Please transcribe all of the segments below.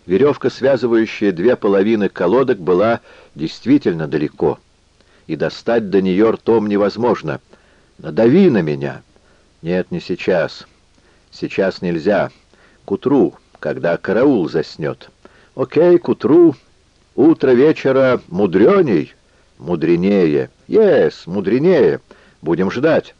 Веревка, связывающая две половины колодок, была действительно далеко, и достать до нее ртом невозможно. «Надави на меня!» «Нет, не сейчас. Сейчас нельзя. К утру, когда караул заснет». «Окей, к утру. Утро вечера мудреней». «Мудренее». Мудренее. Будем ждать».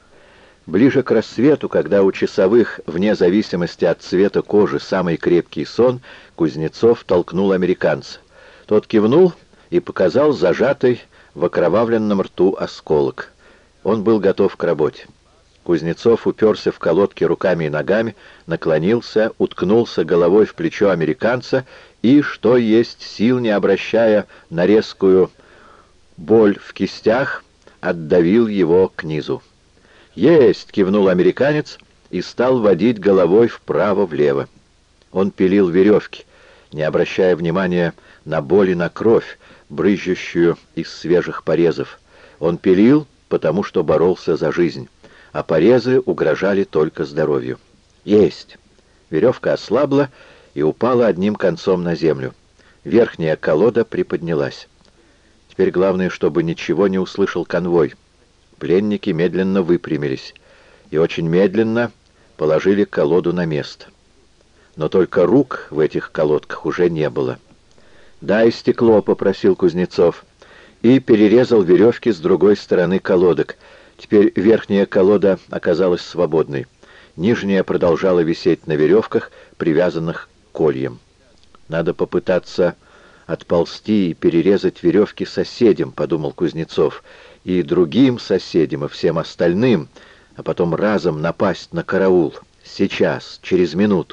Ближе к рассвету, когда у часовых, вне зависимости от цвета кожи, самый крепкий сон, Кузнецов толкнул американца. Тот кивнул и показал зажатый в окровавленном рту осколок. Он был готов к работе. Кузнецов уперся в колодки руками и ногами, наклонился, уткнулся головой в плечо американца и, что есть сил, не обращая на резкую боль в кистях, отдавил его к низу. «Есть!» — кивнул американец и стал водить головой вправо-влево. Он пилил веревки, не обращая внимания на боль и на кровь, брызжущую из свежих порезов. Он пилил, потому что боролся за жизнь, а порезы угрожали только здоровью. «Есть!» Веревка ослабла и упала одним концом на землю. Верхняя колода приподнялась. Теперь главное, чтобы ничего не услышал конвой. Пленники медленно выпрямились и очень медленно положили колоду на место. Но только рук в этих колодках уже не было. «Дай стекло», — попросил Кузнецов, и перерезал веревки с другой стороны колодок. Теперь верхняя колода оказалась свободной. Нижняя продолжала висеть на веревках, привязанных к кольям. «Надо попытаться отползти и перерезать веревки соседям», — подумал Кузнецов, «и другим соседям, и всем остальным, а потом разом напасть на караул. Сейчас, через минуту».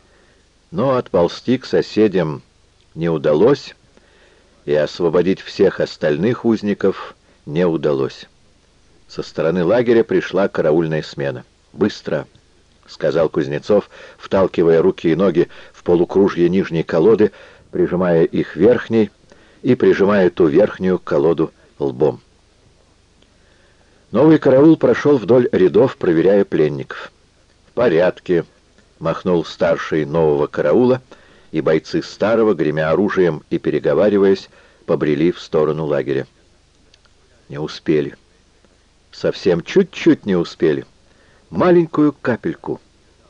Но отползти к соседям не удалось, и освободить всех остальных узников не удалось. Со стороны лагеря пришла караульная смена. «Быстро!» — сказал Кузнецов, вталкивая руки и ноги в полукружье нижней колоды, прижимая их верхней и прижимая ту верхнюю колоду лбом. Новый караул прошел вдоль рядов, проверяя пленников. «В порядке», — махнул старший нового караула, и бойцы старого, гремя оружием и переговариваясь, побрели в сторону лагеря. Не успели. Совсем чуть-чуть не успели. Маленькую капельку.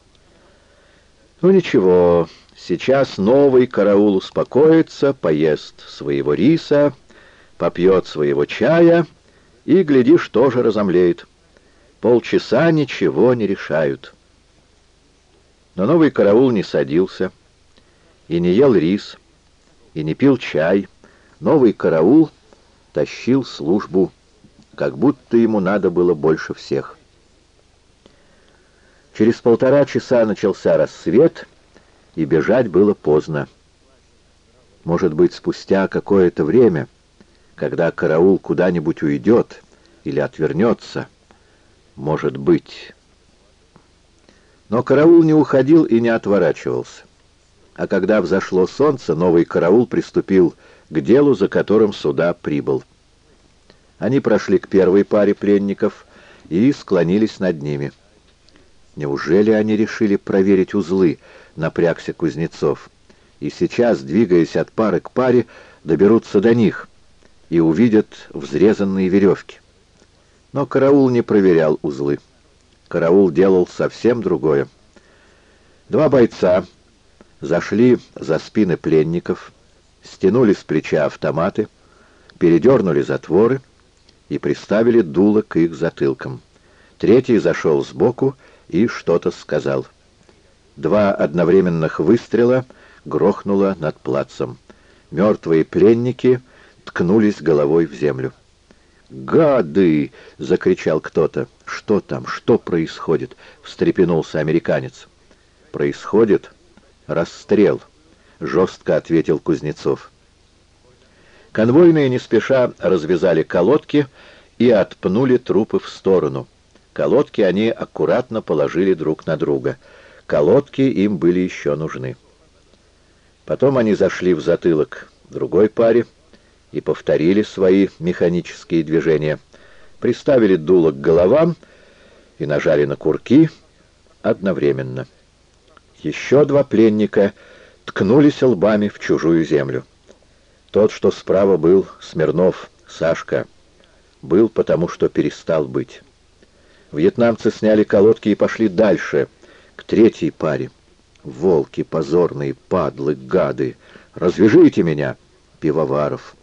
Ну ничего, сейчас новый караул успокоится, поест своего риса, попьет своего чая и, глядишь, тоже разомлеет. Полчаса ничего не решают. Но новый караул не садился, и не ел рис, и не пил чай. Новый караул тащил службу, как будто ему надо было больше всех. Через 1,5 часа начался рассвет, и бежать было поздно. Может быть, спустя какое-то время, когда караул куда-нибудь уйдет или отвернется, может быть. Но караул не уходил и не отворачивался. А когда взошло солнце, новый караул приступил к делу, за которым сюда прибыл. Они прошли к первой паре пленников и склонились над ними. Неужели они решили проверить узлы, напрягся Кузнецов, и сейчас, двигаясь от пары к паре, доберутся до них и увидят взрезанные веревки? Но караул не проверял узлы. Караул делал совсем другое. 2 бойца зашли за спины пленников, стянули с плеча автоматы, передернули затворы и приставили дуло к их затылкам. Третий зашел сбоку и что-то сказал. 2 одновременных выстрела грохнуло над плацем. Мертвые пленники ткнулись головой в землю. «Гады!» — закричал кто-то. «Что там? Что происходит?» — встрепенулся американец. «Происходит расстрел», — жестко ответил Кузнецов. Конвойные не спеша развязали колодки и отпнули трупы в сторону. Колодки они аккуратно положили друг на друга. Колодки им были еще нужны. Потом они зашли в затылок другой паре и повторили свои механические движения. Приставили дуло к головам и нажали на курки одновременно. Еще 2 пленника ткнулись лбами в чужую землю. Тот, что справа, был Смирнов, Сашка. Был, потому что перестал быть. Вьетнамцы сняли колодки и пошли дальше, к третьей паре. Волки, позорные, падлы, гады! Развяжите меня! Пивоваров.